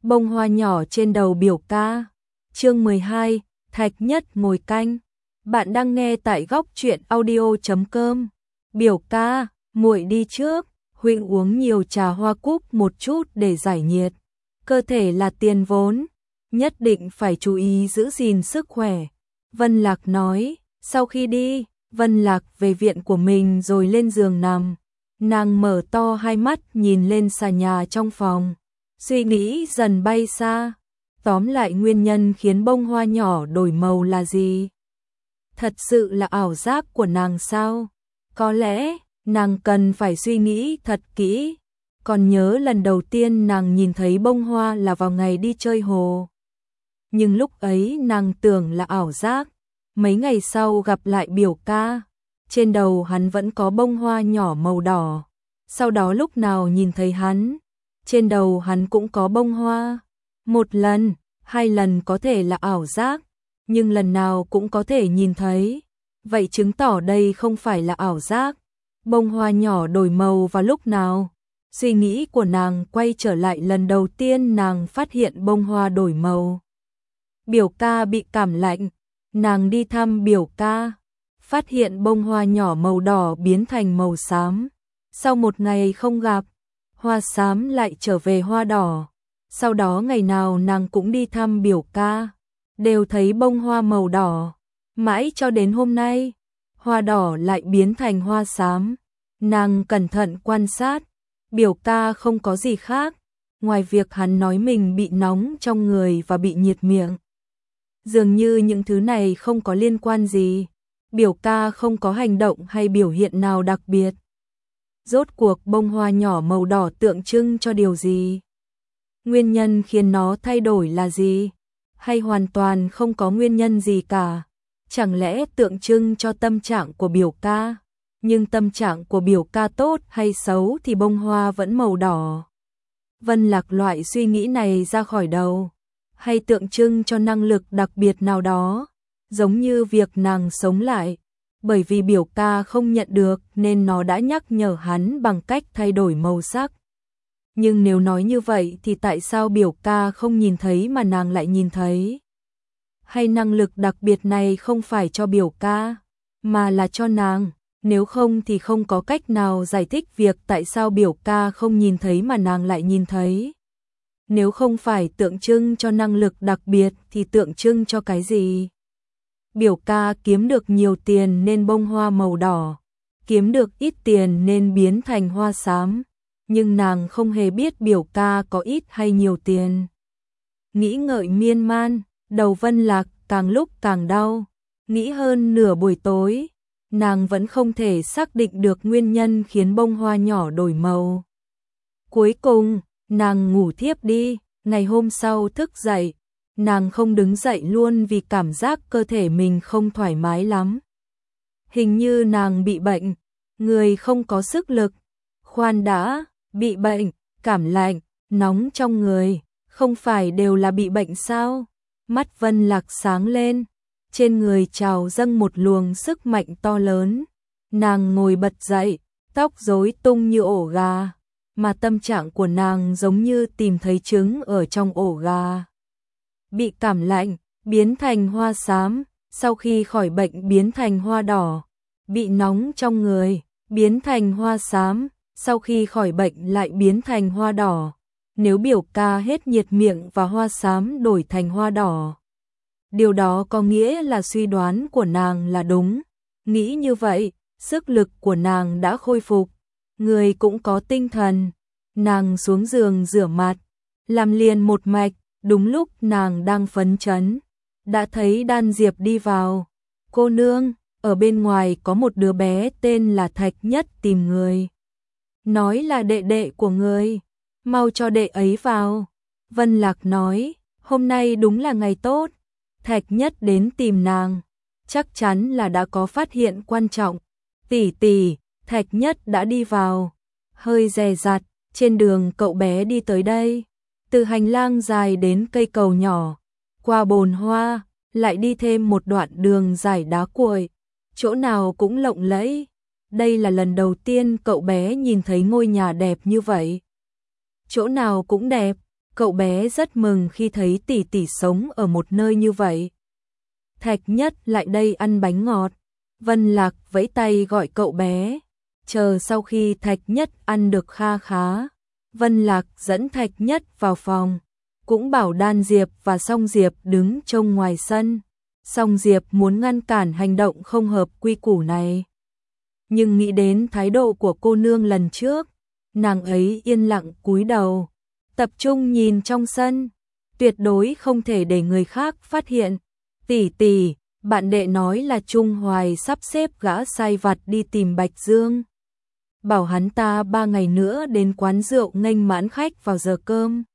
bông hoa nhỏ trên đầu biểu ca. Chương 12, Thạch Nhất ngồi canh. Bạn đang nghe tại góc truyện audio.com. Biểu ca, muội đi trước, huynh uống nhiều trà hoa cúc một chút để giải nhiệt. Cơ thể là tiền vốn, nhất định phải chú ý giữ gìn sức khỏe. Vân Lạc nói, sau khi đi, Vân Lạc về viện của mình rồi lên giường nằm. Nàng mở to hai mắt nhìn lên sàn nhà trong phòng. Suy nghĩ dần bay xa. Tóm lại nguyên nhân khiến bông hoa nhỏ đổi màu là gì? Thật sự là ảo giác của nàng sao? Có lẽ, nàng cần phải suy nghĩ thật kỹ. Còn nhớ lần đầu tiên nàng nhìn thấy bông hoa là vào ngày đi chơi hồ. Nhưng lúc ấy nàng tưởng là ảo giác. Mấy ngày sau gặp lại biểu ca. Trên đầu hắn vẫn có bông hoa nhỏ màu đỏ. Sau đó lúc nào nhìn thấy hắn, trên đầu hắn cũng có bông hoa. Một lần, hai lần có thể là ảo giác, nhưng lần nào cũng có thể nhìn thấy. Vậy chứng tỏ đây không phải là ảo giác. Bông hoa nhỏ đổi màu vào lúc nào? Suy nghĩ của nàng quay trở lại lần đầu tiên nàng phát hiện bông hoa đổi màu. Biểu ca bị cảm lạnh, nàng đi thăm biểu ca, phát hiện bông hoa nhỏ màu đỏ biến thành màu xám. Sau một ngày không gặp, hoa xám lại trở về hoa đỏ. Sau đó ngày nào nàng cũng đi thăm biểu ca, đều thấy bông hoa màu đỏ. Mãi cho đến hôm nay, hoa đỏ lại biến thành hoa xám. Nàng cẩn thận quan sát, biểu ca không có gì khác, ngoài việc hắn nói mình bị nóng trong người và bị nhiệt miệng. Dường như những thứ này không có liên quan gì. Biểu ca không có hành động hay biểu hiện nào đặc biệt. Rốt cuộc bông hoa nhỏ màu đỏ tượng trưng cho điều gì? Nguyên nhân khiến nó thay đổi là gì? Hay hoàn toàn không có nguyên nhân gì cả? Chẳng lẽ tượng trưng cho tâm trạng của biểu ca? Nhưng tâm trạng của biểu ca tốt hay xấu thì bông hoa vẫn màu đỏ. Vân Lạc loại suy nghĩ này ra khỏi đầu. Hay tượng trưng cho năng lực đặc biệt nào đó? Giống như việc nàng sống lại. Bởi vì biểu ca không nhận được nên nó đã nhắc nhở hắn bằng cách thay đổi màu sắc. Nhưng nếu nói như vậy thì tại sao biểu ca không nhìn thấy mà nàng lại nhìn thấy? Hay năng lực đặc biệt này không phải cho biểu ca, mà là cho nàng? Nếu không thì không có cách nào giải thích việc tại sao biểu ca không nhìn thấy mà nàng lại nhìn thấy. Nếu không phải tượng trưng cho năng lực đặc biệt thì tượng trưng cho cái gì? Biểu ca kiếm được nhiều tiền nên bông hoa màu đỏ, kiếm được ít tiền nên biến thành hoa xám, nhưng nàng không hề biết biểu ca có ít hay nhiều tiền. Nghĩ ngợi miên man, đầu Vân Lạc càng lúc càng đau, nghĩ hơn nửa buổi tối, nàng vẫn không thể xác định được nguyên nhân khiến bông hoa nhỏ đổi màu. Cuối cùng, nàng ngủ thiếp đi, ngày hôm sau thức dậy. Nàng không đứng dậy luôn vì cảm giác cơ thể mình không thoải mái lắm. Hình như nàng bị bệnh, người không có sức lực. Khoan đã, bị bệnh, cảm lạnh, nóng trong người, không phải đều là bị bệnh sao? Mắt Vân Lạc sáng lên, trên người trào dâng một luồng sức mạnh to lớn. Nàng ngồi bật dậy, tóc rối tung như ổ gà, mà tâm trạng của nàng giống như tìm thấy trứng ở trong ổ gà. Bị cảm lạnh, biến thành hoa xám, sau khi khỏi bệnh biến thành hoa đỏ. Bị nóng trong người, biến thành hoa xám, sau khi khỏi bệnh lại biến thành hoa đỏ. Nếu biểu ca hết nhiệt miệng và hoa xám đổi thành hoa đỏ, điều đó có nghĩa là suy đoán của nàng là đúng. Nghĩ như vậy, sức lực của nàng đã khôi phục, người cũng có tinh thần. Nàng xuống giường rửa mặt, làm liền một mạch. Đúng lúc nàng đang phấn chấn, đã thấy Đan Diệp đi vào. Cô nương, ở bên ngoài có một đứa bé tên là Thạch Nhất tìm người. Nói là đệ đệ của người, mau cho đệ ấy vào. Vân Lạc nói, hôm nay đúng là ngày tốt. Thạch Nhất đến tìm nàng, chắc chắn là đã có phát hiện quan trọng. Tỷ tỷ, Thạch Nhất đã đi vào. Hơi dè dặt, trên đường cậu bé đi tới đây. Từ hành lang dài đến cây cầu nhỏ, qua bồn hoa, lại đi thêm một đoạn đường dài đá cuội, chỗ nào cũng lộng lẫy. Đây là lần đầu tiên cậu bé nhìn thấy ngôi nhà đẹp như vậy. Chỗ nào cũng đẹp, Cậu bé rất mừng khi thấy tỷ tỷ sống ở một nơi như vậy. Thạch Nhất lại đây ăn bánh ngọt. Vân Lạc vẫy tay gọi cậu bé. Chờ sau khi Thạch Nhất ăn được kha khá, Vân Lạc dẫn Thạch Nhất vào phòng, cũng bảo Đan Diệp và Song Diệp đứng trông ngoài sân. Song Diệp muốn ngăn cản hành động không hợp quy củ này, nhưng nghĩ đến thái độ của cô nương lần trước, nàng ấy yên lặng cúi đầu, tập trung nhìn trong sân, tuyệt đối không thể để người khác phát hiện. Tỷ tỷ, bạn đệ nói là Trung Hoài sắp xếp gã sai vặt đi tìm Bạch Dương, bảo hắn ta 3 ngày nữa đến quán rượu nghênh mãn khách vào giờ cơm.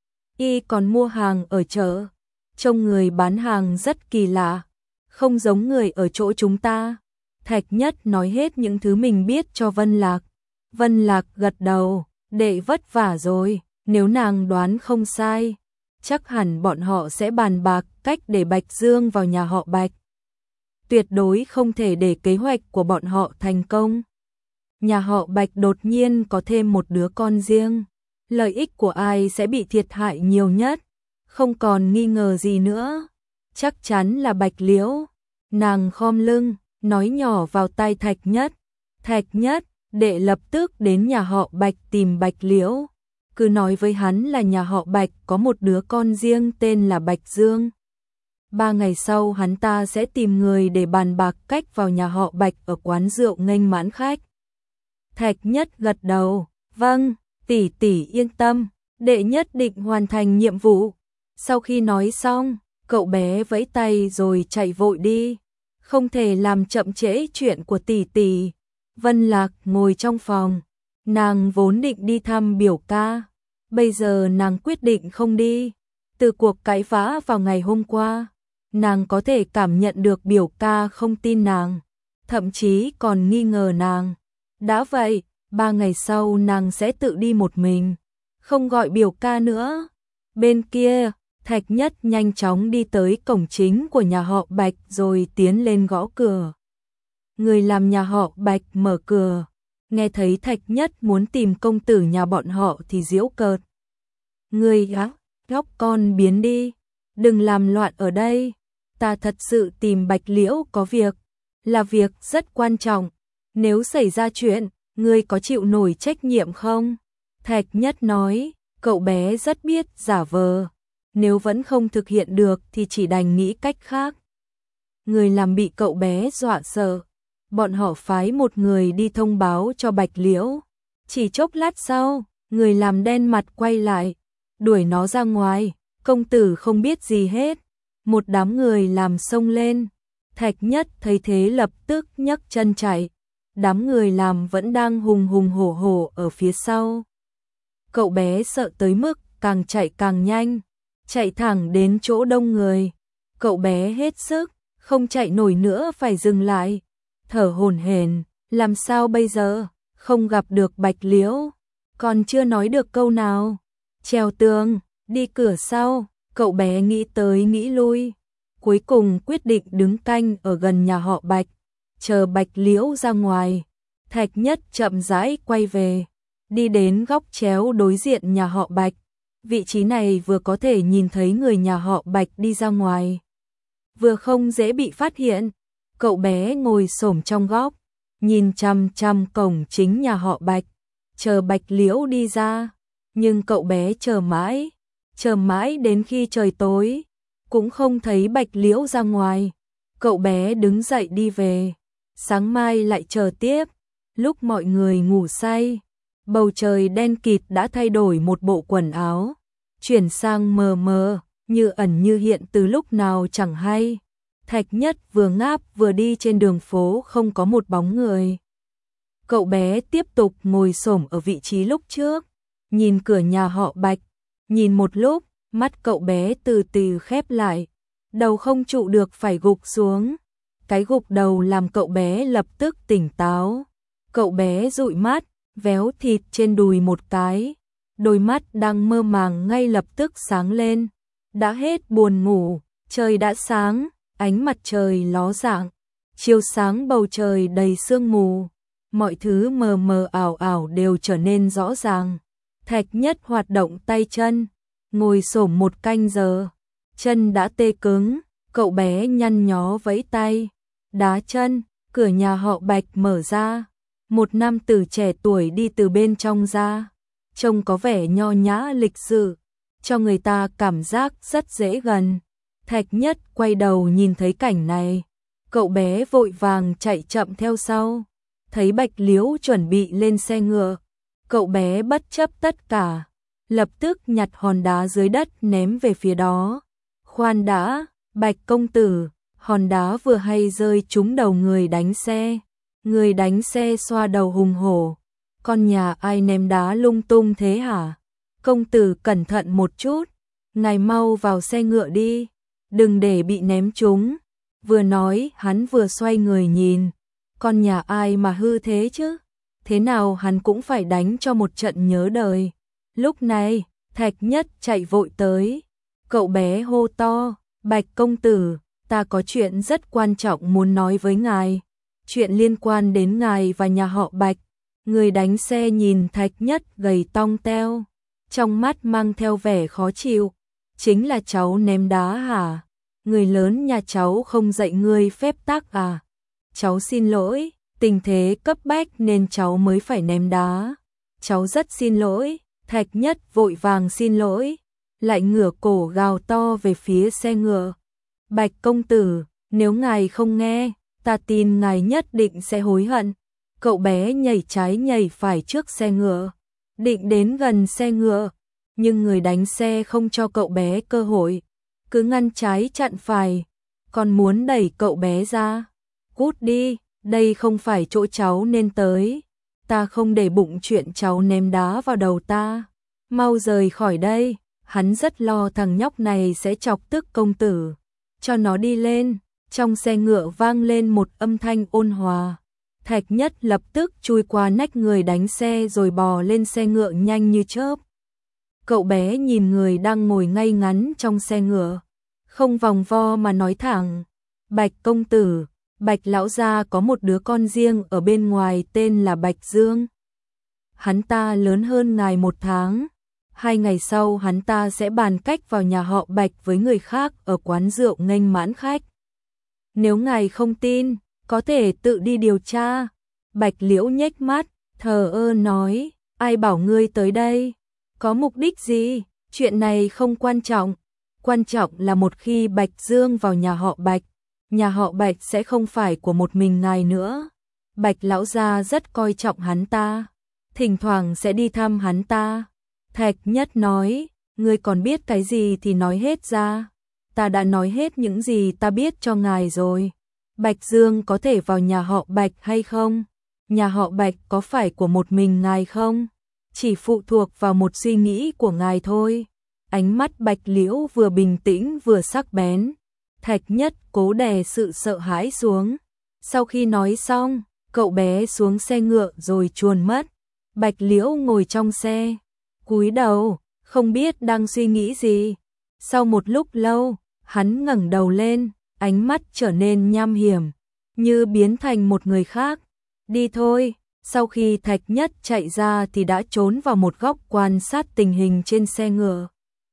Y còn mua hàng ở chợ, trông người bán hàng rất kỳ lạ, không giống người ở chỗ chúng ta. Thạch Nhất nói hết những thứ mình biết cho Vân Lạc. Vân Lạc gật đầu, đệ vất vả rồi, nếu nàng đoán không sai, chắc hẳn bọn họ sẽ bàn bạc cách để Bạch Dương vào nhà họ Bạch. Tuyệt đối không thể để kế hoạch của bọn họ thành công. Nhà họ Bạch đột nhiên có thêm một đứa con riêng, lợi ích của ai sẽ bị thiệt hại nhiều nhất? Không còn nghi ngờ gì nữa, chắc chắn là Bạch Liễu. Nàng khom lưng, nói nhỏ vào tai Thạch Nhất. Thạch Nhất, đệ lập tức đến nhà họ Bạch tìm Bạch Liễu. Cứ nói với hắn là nhà họ Bạch có một đứa con riêng tên là Bạch Dương. 3 ngày sau hắn ta sẽ tìm người để bàn bạc cách vào nhà họ Bạch ở quán rượu nghênh mãn khách. Thạch Nhất gật đầu, vâng, tỷ tỷ yên tâm, đệ nhất định hoàn thành nhiệm vụ. Sau khi nói xong, cậu bé vẫy tay rồi chạy vội đi, không thể làm chậm trễ chuyện của tỷ tỷ. Vân Lạc ngồi trong phòng, nàng vốn định đi thăm biểu ca, bây giờ nàng quyết định không đi. Từ cuộc cãi vã vào ngày hôm qua, nàng có thể cảm nhận được biểu ca không tin nàng, thậm chí còn nghi ngờ nàng. Đã vậy, 3 ngày sau nàng sẽ tự đi một mình, không gọi biểu ca nữa. Bên kia, Thạch Nhất nhanh chóng đi tới cổng chính của nhà họ Bạch rồi tiến lên gõ cửa. Người làm nhà họ Bạch mở cửa, nghe thấy Thạch Nhất muốn tìm công tử nhà bọn họ thì giễu cợt. Người góc con biến đi, đừng làm loạn ở đây, ta thật sự tìm Bạch Liễu có việc, là việc rất quan trọng, nếu xảy ra chuyện, ngươi có chịu nổi trách nhiệm không? Thạch Nhất nói, cậu bé rất biết giả vờ, nếu vẫn không thực hiện được thì chỉ đành nghĩ cách khác. Người làm bị cậu bé dọa sợ, bọn họ phái một người đi thông báo cho Bạch Liễu. Chỉ chốc lát sau, người làm đen mặt quay lại, đuổi nó ra ngoài, công tử không biết gì hết. Một đám người làm xông lên, Thạch Nhất thấy thế lập tức nhấc chân chạy. Đám người làm vẫn đang hùng hùng hổ hổ ở phía sau. Cậu bé sợ tới mức càng chạy càng nhanh, chạy thẳng đến chỗ đông người. Cậu bé hết sức, không chạy nổi nữa phải dừng lại, thở hổn hển, làm sao bây giờ, không gặp được Bạch Liễu, còn chưa nói được câu nào. Trèo tường, đi cửa sau, cậu bé nghĩ tới nghĩ lui, cuối cùng quyết định đứng canh ở gần nhà họ Bạch, chờ Bạch Liễu ra ngoài. Thạch Nhất chậm rãi quay về, đi đến góc chéo đối diện nhà họ Bạch. Vị trí này vừa có thể nhìn thấy người nhà họ Bạch đi ra ngoài, vừa không dễ bị phát hiện. Cậu bé ngồi xổm trong góc, nhìn chằm chằm cổng chính nhà họ Bạch, chờ Bạch Liễu đi ra. Nhưng cậu bé chờ mãi đến khi trời tối, cũng không thấy Bạch Liễu ra ngoài. Cậu bé đứng dậy đi về, sáng mai lại chờ tiếp. Lúc mọi người ngủ say, bầu trời đen kịt đã thay đổi một bộ quần áo, chuyển sang mờ mờ, như ẩn như hiện từ lúc nào chẳng hay. Thạch Nhất vừa ngáp vừa đi trên đường phố không có một bóng người. Cậu bé tiếp tục ngồi xổm ở vị trí lúc trước, nhìn cửa nhà họ Bạch, nhìn một lúc, mắt cậu bé từ từ khép lại, đầu không trụ được phải gục xuống. Cái gục đầu làm cậu bé lập tức tỉnh táo. Cậu bé dụi mắt, véo thịt trên đùi một cái, đôi mắt đang mơ màng ngay lập tức sáng lên. Đã hết buồn ngủ, trời đã sáng, ánh mặt trời ló dạng, chiếu sáng bầu trời đầy sương mù, mọi thứ mờ mờ ảo ảo đều trở nên rõ ràng. Thạch Nhất hoạt động tay chân, ngồi xổm một canh giờ, chân đã tê cứng, cậu bé nhăn nhó vẫy tay, đá chân, cửa nhà họ Bạch mở ra, một nam tử trẻ tuổi đi từ bên trong ra, trông có vẻ nho nhã lịch sự, cho người ta cảm giác rất dễ gần. Thạch Nhất quay đầu nhìn thấy cảnh này, cậu bé vội vàng chạy chậm theo sau, thấy Bạch Liễu chuẩn bị lên xe ngựa, cậu bé bất chấp tất cả, lập tức nhặt hòn đá dưới đất ném về phía đó. Khoan đã, Bạch công tử, hòn đá vừa hay rơi trúng đầu người đánh xe. Người đánh xe xoa đầu hùng hổ, con nhà ai ném đá lung tung thế hả? Công tử cẩn thận một chút, ngài mau vào xe ngựa đi, đừng để bị ném trúng. Vừa nói hắn vừa xoay người nhìn, con nhà ai mà hư thế chứ? Thế nào hắn cũng phải đánh cho một trận nhớ đời. Lúc này, Thạch Nhất chạy vội tới, cậu bé hô to, Bạch công tử, ta có chuyện rất quan trọng muốn nói với ngài. Chuyện liên quan đến ngài và nhà họ Bạch. Người đánh xe nhìn Thạch Nhất gầy tong teo, trong mắt mang theo vẻ khó chịu. Chính là cháu ném đá hả? Người lớn nhà cháu không dạy ngươi phép tắc à? Cháu xin lỗi, tình thế cấp bách nên cháu mới phải ném đá. Cháu rất xin lỗi. Thạch Nhất vội vàng xin lỗi, lại ngửa cổ gào to về phía xe ngựa. Bạch công tử, nếu ngài không nghe, ta tin ngài nhất định sẽ hối hận. Cậu bé nhảy trái nhảy phải trước xe ngựa, định đến gần xe ngựa, nhưng người đánh xe không cho cậu bé cơ hội, cứ ngăn trái chặn phải, còn muốn đẩy cậu bé ra. Cút đi, đây không phải chỗ cháu nên tới. Ta không để bụng chuyện cháu ném đá vào đầu ta. Mau rời khỏi đây, hắn rất lo thằng nhóc này sẽ chọc tức công tử. Cho nó đi lên. Trong xe ngựa vang lên một âm thanh ôn hòa. Thạch Nhất lập tức chui qua nách người đánh xe rồi bò lên xe ngựa nhanh như chớp. Cậu bé nhìn người đang ngồi ngay ngắn trong xe ngựa, không vòng vo mà nói thẳng, Bạch công tử, Bạch lão gia có một đứa con riêng ở bên ngoài tên là Bạch Dương. Hắn ta lớn hơn ngài 1 tháng. 2 ngày sau hắn ta sẽ bàn cách vào nhà họ Bạch với người khác ở quán rượu nghênh mãn khách. Nếu ngài không tin, có thể tự đi điều tra. Bạch Liễu nhếch mắt, thờ ơ nói, ai bảo ngươi tới đây? Có mục đích gì? Chuyện này không quan trọng. Quan trọng là một khi Bạch Dương vào nhà họ Bạch sẽ không phải của một mình ngài nữa. Bạch lão gia rất coi trọng hắn ta, thỉnh thoảng sẽ đi thăm hắn ta. Thạch Nhất nói, ngươi còn biết cái gì thì nói hết ra. Ta đã nói hết những gì ta biết cho ngài rồi. Bạch Dương có thể vào nhà họ Bạch hay không? Nhà họ Bạch có phải của một mình ngài không? Chỉ phụ thuộc vào một suy nghĩ của ngài thôi. Ánh mắt Bạch Liễu vừa bình tĩnh vừa sắc bén. Thạch Nhất cố đè sự sợ hãi xuống. Sau khi nói xong, cậu bé xuống xe ngựa rồi chuồn mất. Bạch Liễu ngồi trong xe, cúi đầu, không biết đang suy nghĩ gì. Sau một lúc lâu, hắn ngẩng đầu lên, ánh mắt trở nên nham hiểm, như biến thành một người khác. Đi thôi. Sau khi Thạch Nhất chạy ra thì đã trốn vào một góc quan sát tình hình trên xe ngựa.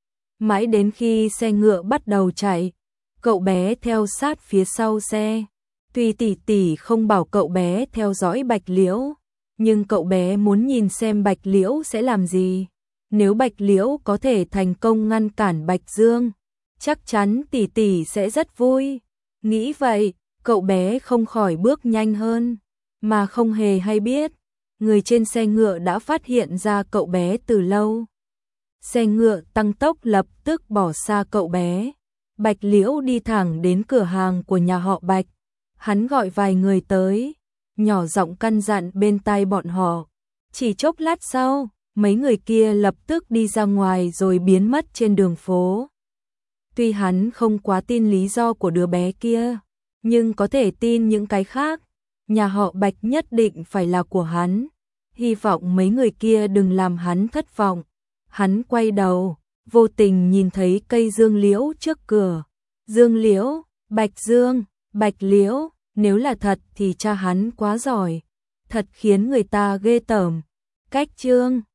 Mãi đến khi xe ngựa bắt đầu chạy, cậu bé theo sát phía sau xe. Tuy tỷ tỷ không bảo cậu bé theo dõi Bạch Liễu, nhưng cậu bé muốn nhìn xem Bạch Liễu sẽ làm gì. Nếu Bạch Liễu có thể thành công ngăn cản Bạch Dương, chắc chắn tỷ tỷ sẽ rất vui. Nghĩ vậy, cậu bé không khỏi bước nhanh hơn, mà không hề hay biết, người trên xe ngựa đã phát hiện ra cậu bé từ lâu. Xe ngựa tăng tốc lập tức bỏ xa cậu bé. Bạch Liễu đi thẳng đến cửa hàng của nhà họ Bạch. Hắn gọi vài người tới, nhỏ giọng căn dặn bên tai bọn họ. Chỉ chốc lát sau, mấy người kia lập tức đi ra ngoài rồi biến mất trên đường phố. Tuy hắn không quá tin lý do của đứa bé kia, nhưng có thể tin những cái khác. Nhà họ Bạch nhất định phải là của hắn. Hy vọng mấy người kia đừng làm hắn thất vọng. Hắn quay đầu, vô tình nhìn thấy cây dương liễu trước cửa. Dương liễu, Bạch Dương, Bạch Liễu, nếu là thật thì cha hắn quá giỏi. Thật khiến người ta ghê tởm. Cách chương